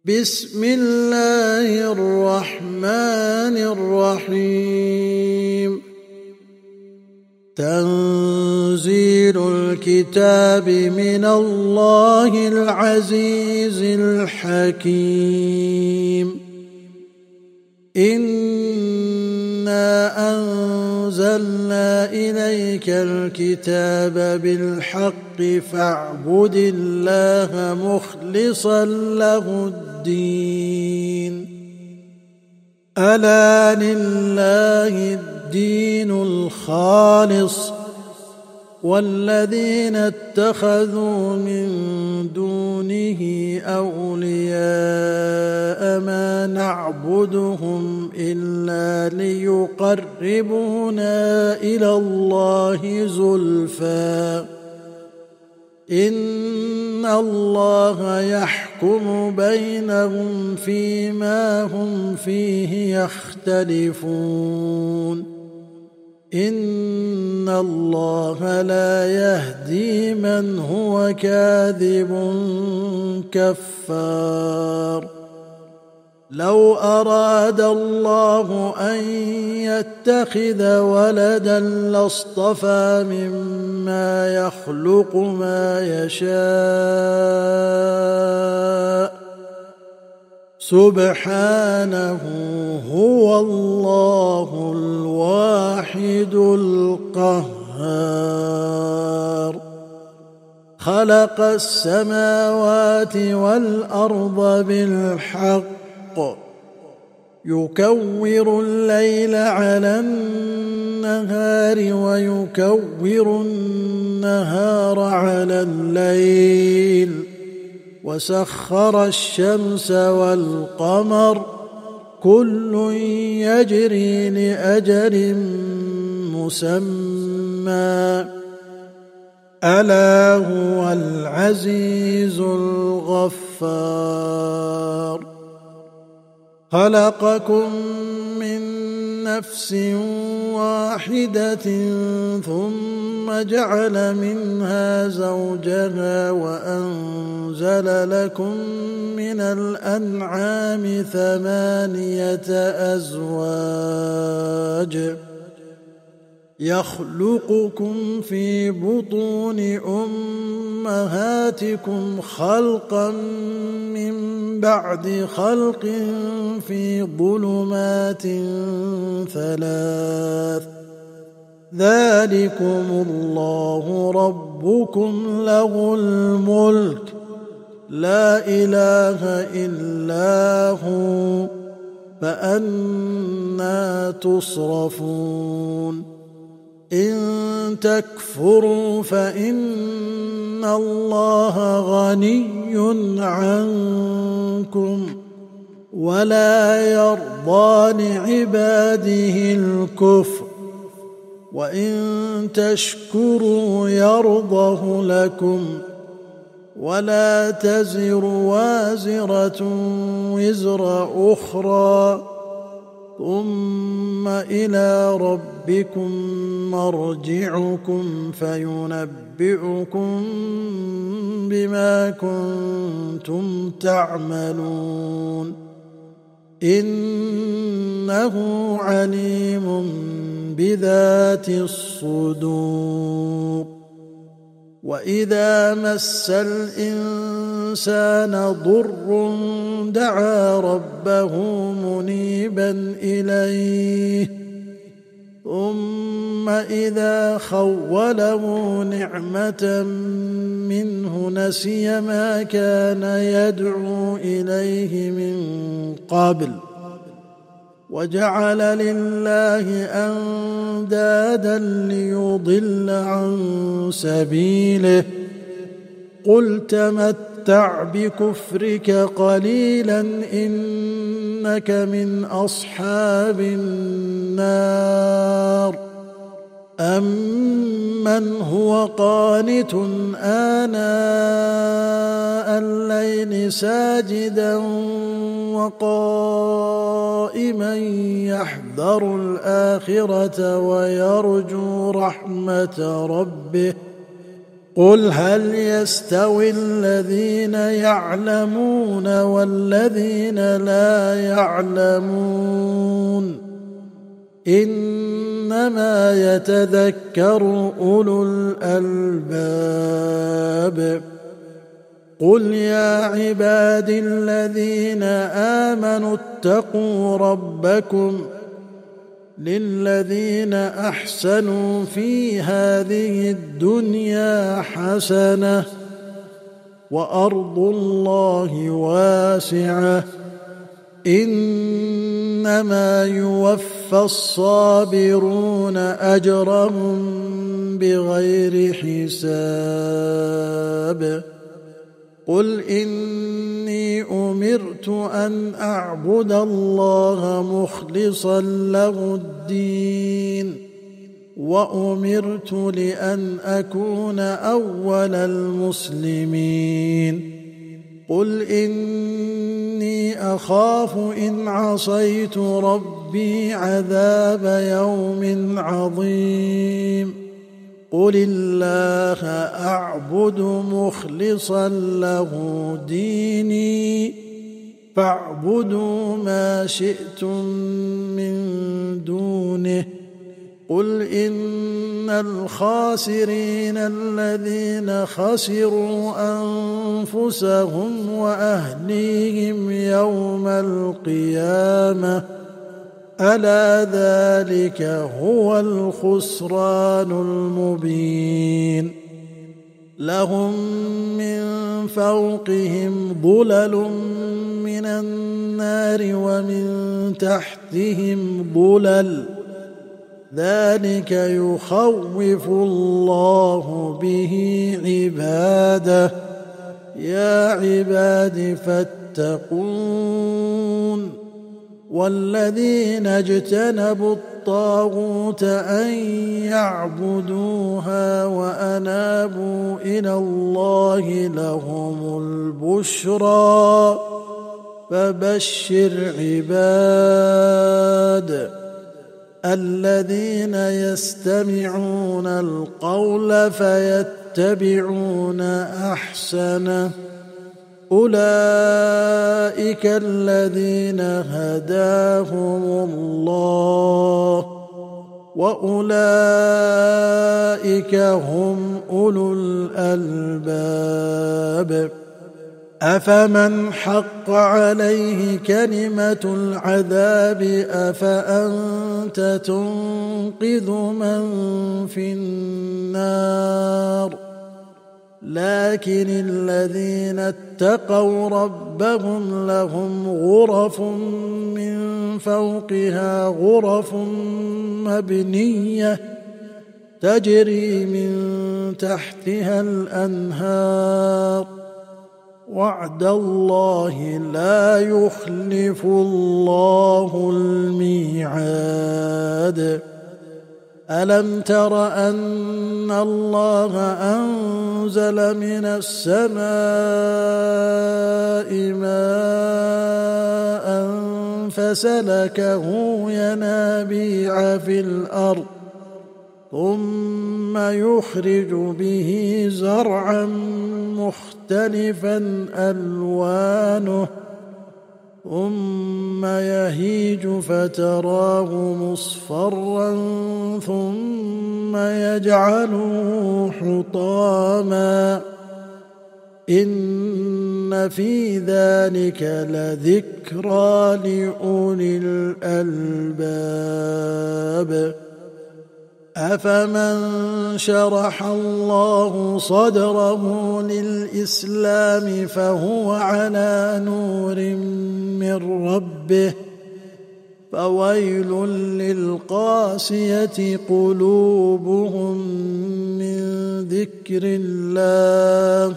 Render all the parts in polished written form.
بسم الله الرحمن الرحيم. تنزيل الكتاب من الله العزيز الحكيم. إنا أنزلنا إليك الكتاب بالحق فاعبد الله مخلصا له الدين. ألا لله الدين الخالص والذين اتخذوا من دونه أولياء ما نعبدهم إلا ليقربونا إلى الله زلفى إن الله يحكم بينهم فيما هم فيه يختلفون. إن الله لا يهدي من هو كاذب كفار. لو أراد الله أن يتخذ ولدا لاصطفى مما يخلق ما يشاء سبحانه هو الله الواحد القهار. خلق السماوات والأرض بالحق يكور الليل على النهار ويكور النهار على الليل وسخر الشمس والقمر كل يجري لأجل مسمى ألا هو العزيز الغفار. خلقكم من نفس واحدة ثم جعل منها زوجها وأنزل لكم من الأنعام 8 أزواج يخلقكم في بطون أمهاتكم خلقا من بعد خلق في ظلمات 3 ذلكم الله ربكم له الملك لا إله إلا هو فأنى تصرفون. إن تكفروا فإن الله غني عنكم ولا يرضى لعباده الكفر وإن تشكروا يرضه لكم ولا تزر وازرة وزر أخرى ثم إلى ربكم مرجعكم فينبئكم بما كنتم تعملون إنه عليم بذات الصدور. وإذا مس الإنسان ضر دعا ربه منيبا إليه ثم إذا خوله نعمة منه نسي ما كان يدعو إليه من قبل وجعل لله أندادا ليضل عن سبيله قل تمتع بكفرك قليلا إنك من أصحاب النار. أمن هو قانت آناء الليل ساجدا وقائما يحذر الآخرة ويرجو رحمة ربه قل هل يستوي الذين يعلمون والذين لا يعلمون إنما يتذكر أولو الألباب قل يا عبادي الذين آمنوا اتقوا ربكم للذين أحسنوا في هذه الدنيا حسنة وأرض الله واسعة إنما يوفى الصابرون أجرهم بغير حساب قل إني أمرت أن أعبد الله مخلصا له الدين وأمرت لأن أكون أول المسلمين قل إني أخاف إن عصيت ربي عذاب يوم عظيم قل الله أعبد مخلصا له ديني فاعبدوا ما شئتم من دونه قل إن الخاسرين الذين خسروا أنفسهم وأهليهم يوم القيامة ألا ذلك هو الخسران المبين لهم من فوقهم ظلل من النار ومن تحتهم ظلل ذلك يخوف الله به عباده يا عباد فاتقون والذين اجتنبوا الطاغوت أن يعبدوها وأنابوا إلى الله لهم البشرى فبشر عباد الذين يستمعون القول فيتبعون أحسنه أولئك الذين هداهم الله وأولئك هم أولو الألباب أفمن حق عليه كلمة العذاب أفأنت تنقذ من في النار لكن الذين اتقوا ربهم لهم غرف من فوقها غرف مبنية تجري من تحتها الأنهار وعد الله لا يخلف الله الميعاد ألم تر أن الله أنزل من السماء ماء فسلكه ينابيع في الأرض ثم يخرج به زرعا مختلفا ألوانه ثم يهيج فتراه مصفرا ثم يجعله حطاما إن في ذلك لذكرى لأولي الألباب أفمن شرح الله صدره للإسلام فهو على نور من ربه فويل للقاسية قلوبهم من ذكر الله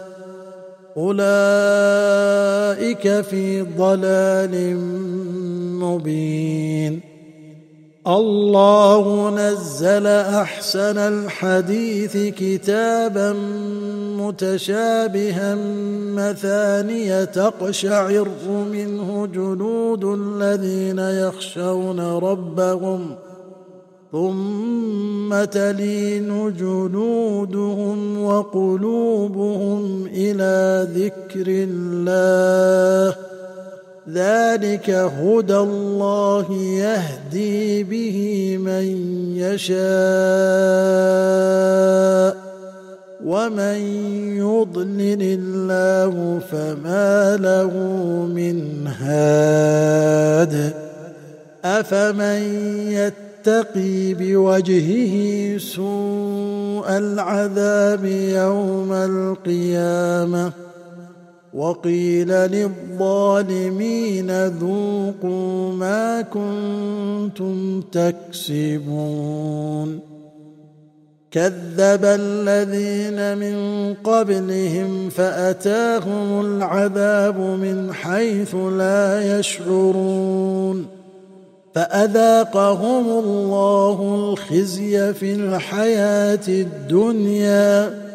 أولئك في ضلال مبين الله نزل أحسن الحديث كتابا متشابها مثانية تقشعر منه جلود الذين يخشون ربهم ثم تلين جلودهم وقلوبهم إلى ذكر الله ذلك هدى الله يهدي به من يشاء ومن يضلل الله فما له من هاد أفمن يتقي بوجهه سوء العذاب يوم القيامة وقيل للظالمين ذوقوا ما كنتم تكسبون كذب الذين من قبلهم فأتاهم العذاب من حيث لا يشعرون فأذاقهم الله الخزي في الحياة الدنيا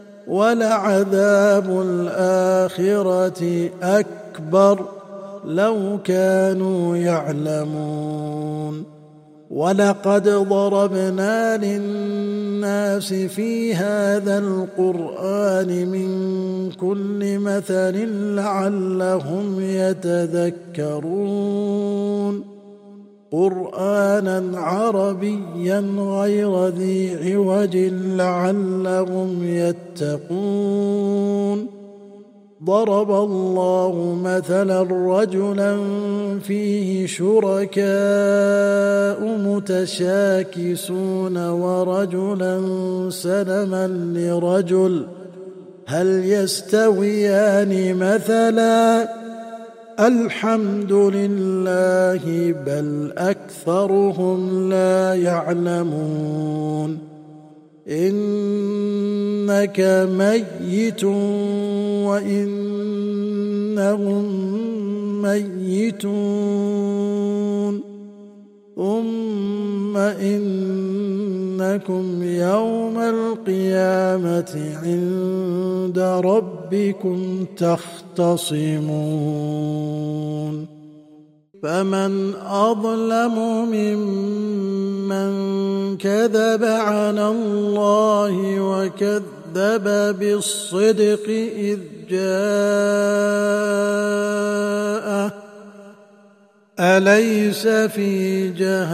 ولعذاب الآخرة أكبر لو كانوا يعلمون ولقد ضربنا للناس في هذا القرآن من كل مثل لعلهم يتذكرون قرآنا عربيا غير ذي عوج لعلهم يتقون ضرب الله مثلا رجلا فيه شركاء متشاكسون ورجلا سلما لرجل هل يستويان مثلا الحمد لله بل أكثرهم لا يعلمون إنك ميت وإنهم ميتون ثم إنكم يوم القيامة عند ربكم تختصمون فمن أظلم ممن كذب على الله وكذب بالصدق إذ جاءه أليس في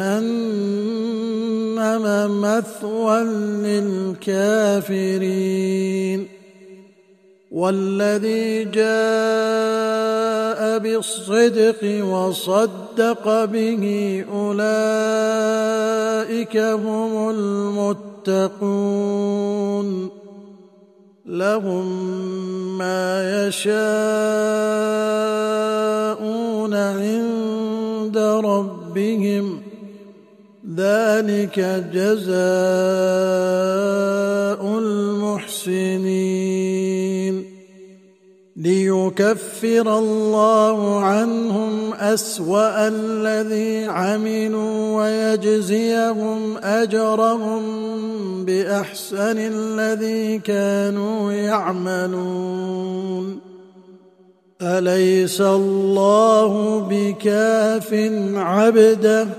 جهنم مثوى للكافرين والذي جاء بالصدق وصدق به أولئك هم المتقون لهم ما يشاءون عند ربهم ذلك جزاء المحسنين ليكفر الله عنهم أسوأ الذي عملوا ويجزيهم أجرهم بأحسن الذي كانوا يعملون أليس الله بكاف عبده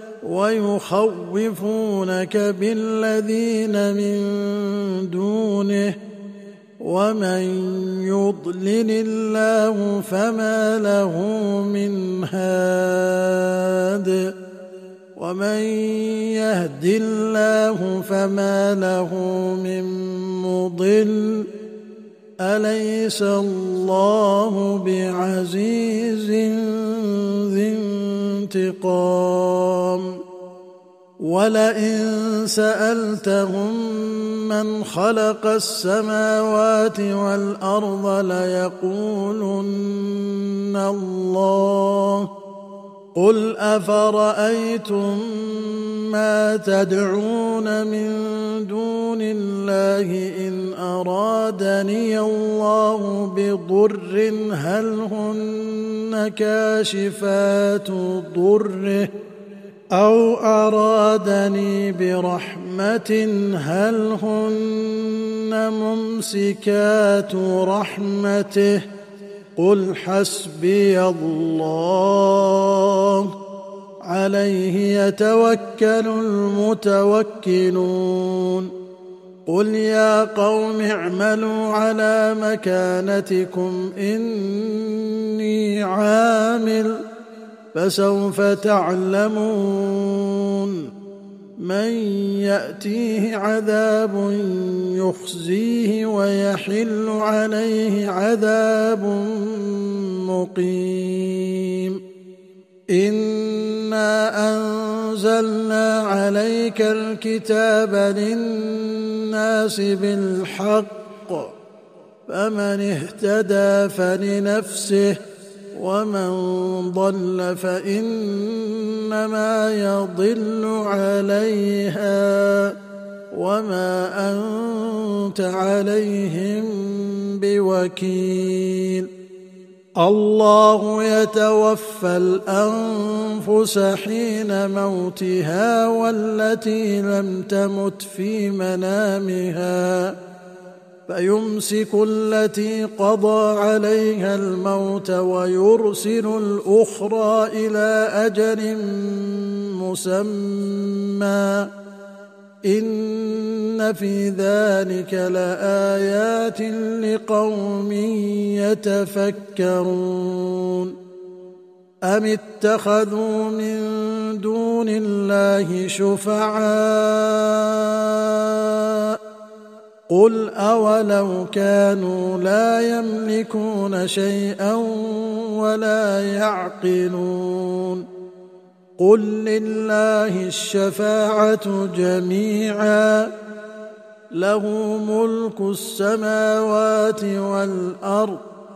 ويخوفونك بالذين من دونه ومن يضلل الله فما له من هاد ومن يهد الله فما له من مضل أليس الله بعزيز ذي انتقام ولئن سألتهم من خلق السماوات والأرض ليقولن الله قل أفرأيتم ما تدعون من دون الله إن أرادني الله بضر هل هن كاشفات ضره أو أرادني برحمة هل هن ممسكات رحمته قل حسبي الله عليه يتوكل المتوكلون قل يا قوم اعملوا على مكانتكم إني عامل فسوف تعلمون من يأتيه عذاب يخزيه ويحل عليه عذاب مقيم إنا أنزلنا عليك الكتاب للناس بالحق فمن اهتدى فلنفسه ومن ضل فإنما يضل عليها وما أنت عليهم بوكيل الله يتوفى الأنفس حين موتها والتي لم تمت في منامها فيمسك التي قضى عليها الموت ويرسل الأخرى إلى أجل مسمى إن في ذلك لآيات لقوم يتفكرون أم اتخذوا من دون الله شفعاء قل أولو كانوا لا يملكون شيئا ولا يعقلون قل لله الشفاعة جميعا له ملك السماوات والأرض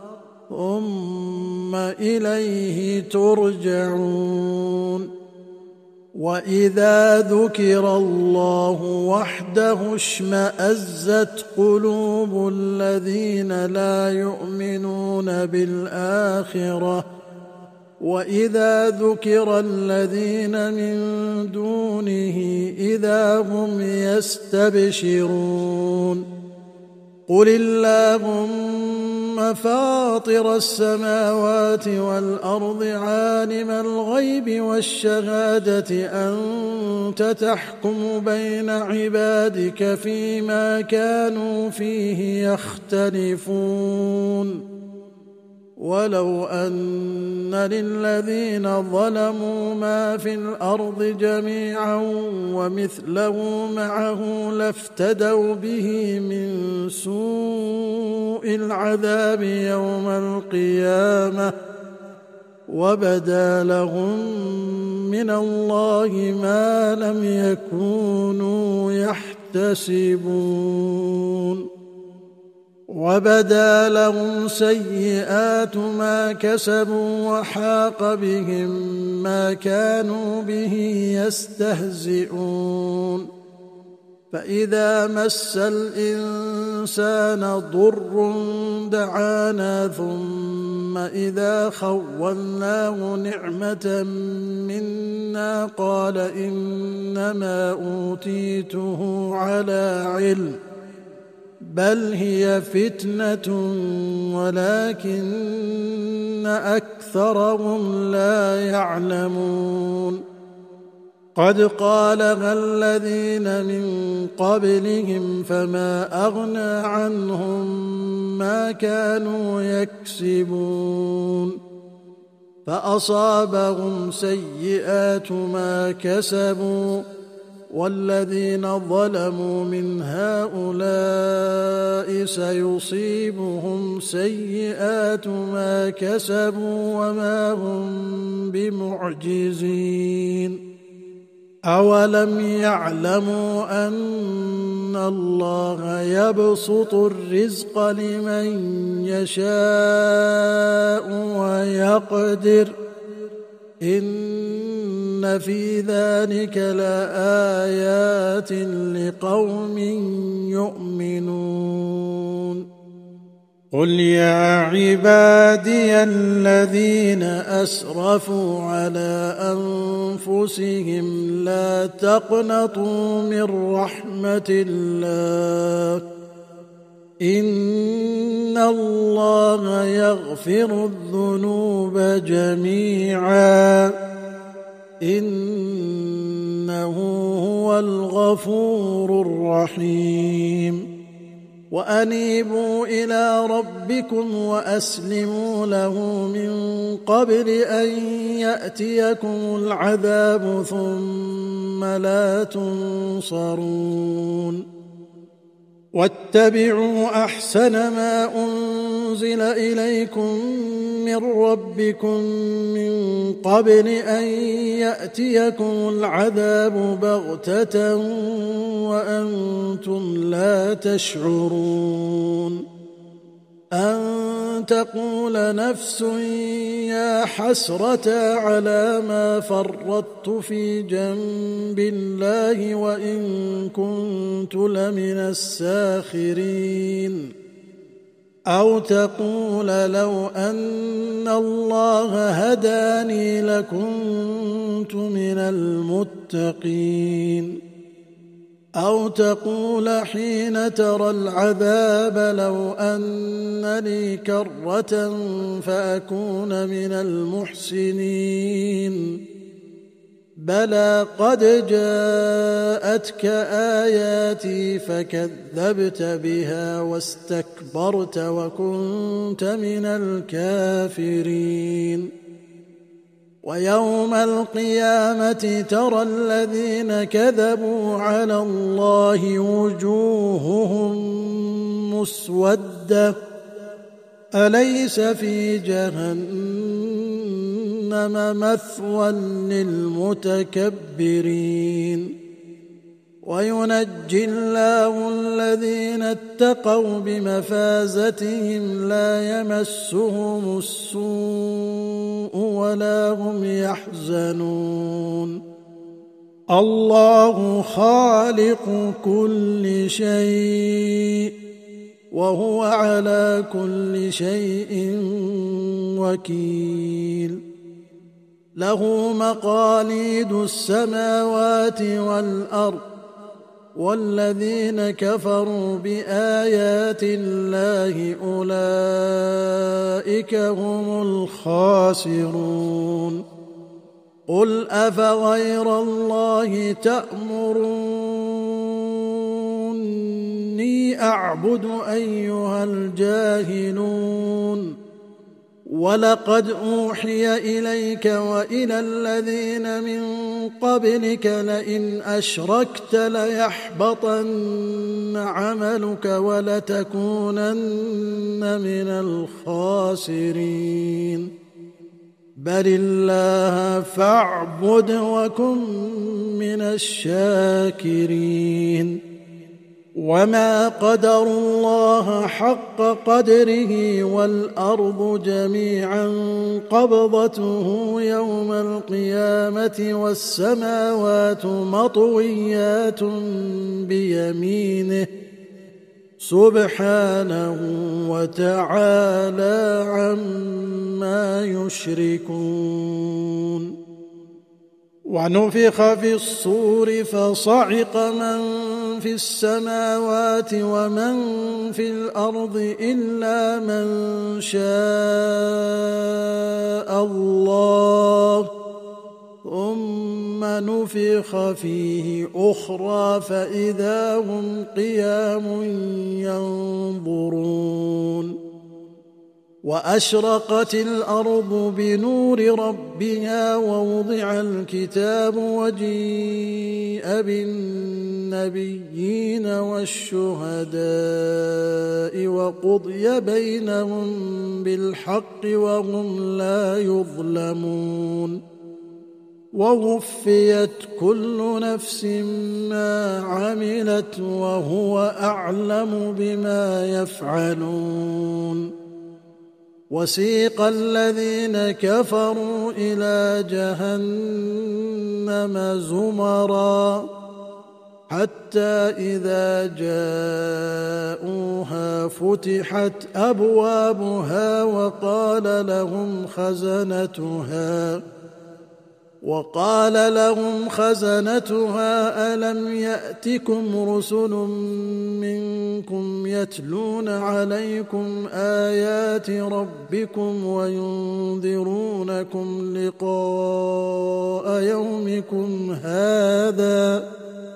ثم إليه ترجعون وإذا ذكر الله وحده اشمأزت قلوب الذين لا يؤمنون بالآخرة وإذا ذكر الذين من دونه إذا هم يستبشرون قل اللهم فاطر السماوات والأرض عالم الغيب والشهادة أنت تحكم بين عبادك فيما كانوا فيه يختلفون ولو أن للذين ظلموا ما في الأرض جميعا ومثله معه لافتدوا به من سوء العذاب يوم القيامة وبدا لهم من الله ما لم يكونوا يحتسبون وبدا لهم سيئات ما كسبوا وحاق بهم ما كانوا به يستهزئون فإذا مس الإنسان ضر دعانا ثم إذا خولناه نعمة منا قال إنما أوتيته على علم بل هي فتنة ولكن أكثرهم لا يعلمون قد قالها الذين من قبلهم فما أغنى عنهم ما كانوا يكسبون فأصابهم سيئات ما كسبوا والذين ظلموا من هؤلاء سيصيبهم سيئات ما كسبوا وما هم بمعجزين أولم يعلموا أن الله يبسط الرزق لمن يشاء ويقدر إن في ذلك لآيات لقوم يؤمنون قل يا عبادي الذين أسرفوا على أنفسهم لا تقنطوا من رحمة الله إن الله يغفر الذنوب جميعا إنه هو الغفور الرحيم وأنيبوا إلى ربكم وأسلموا له من قبل أن يأتيكم العذاب ثم لا تنصرون واتبعوا أحسن ما أنزل إليكم من ربكم من قبل أن يأتيكم العذاب بغتة وأنتم لا تشعرون أن تقول نفس يا حسرة على ما فرطت في جنب الله وإن كنت لمن الساخرين أو تقول لو أن الله هداني لكنت من المتقين أو تقول حين ترى العذاب لو أن لي كرة فأكون من المحسنين بلى قد جاءتك آياتي فكذبت بها واستكبرت وكنت من الكافرين ويوم القيامة ترى الذين كذبوا على الله وجوههم مسودة أليس في جهنم مثوى للمتكبرين وينجي الله الذين اتقوا بمفازتهم لا يمسهم السوء ولا هم يحزنون الله خالق كل شيء وهو على كل شيء وكيل له مقاليد السماوات والأرض والذين كفروا بآيات الله أولئك هم الخاسرون قل أفغير الله تأمروني أعبد أيها الجاهلون ولقد أوحي إليك وإلى الذين من قبلك لئن أشركت ليحبطن عملك ولتكونن من الخاسرين بل الله فاعبد وكن من الشاكرين وما قدروا الله حق قدره والأرض جميعا قبضته يوم القيامة والسماوات مطويات بيمينه سبحانه وتعالى عما يشركون ونفخ في الصور فصعق من في السماوات ومن في الأرض إلا من شاء الله ثم نفخ فيه أخرى فإذا هم قيام ينظرون وأشرقت الأرض بنور ربها ووضع الكتاب وجيء بالنبيين والشهداء وقضي بينهم بالحق وهم لا يظلمون ووفيت كل نفس ما عملت وهو أعلم بما يفعلون وسيق الذين كفروا إلى جهنم زمرا حتى إذا جاءوها فتحت أبوابها وقال لهم خزنتها ألم يأتكم رسل منكم يتلون عليكم آيات ربكم وينذرونكم لقاء يومكم هذا؟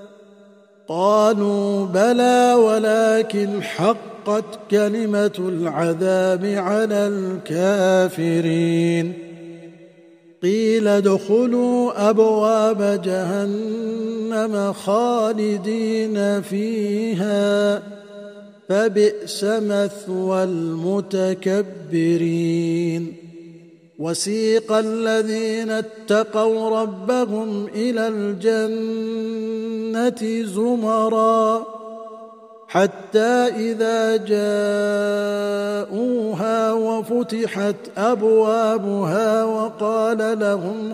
قالوا بلى ولكن حقت كلمة العذاب على الكافرين. قيل ادخلوا أبواب جهنم خالدين فيها فبئس مثوى المتكبرين. وسيق الذين اتقوا ربهم إلى الجنة زمرا حتى إذا جاءوها وفتحت أبوابها وقال لهم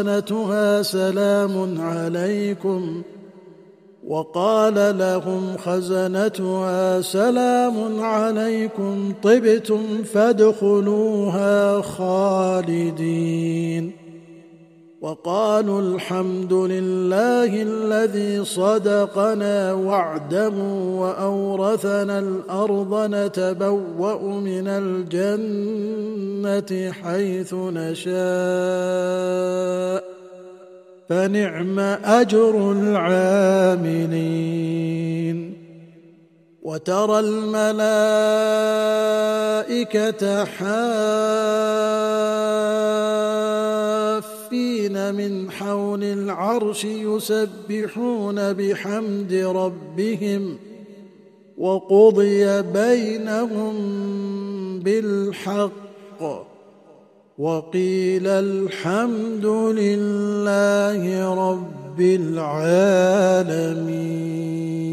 خزنتها سلام عليكم طبتم فادخلوها خالدين. وقالوا الحمد لله الذي صدقنا وعده وأورثنا الأرض نتبوأ من الجنة حيث نشاء فنعم أجر العاملين. وترى الملائكة حافين من حول العرش يسبحون بحمد ربهم وقضي بينهم بالحق وقيل الحمد لله رب العالمين.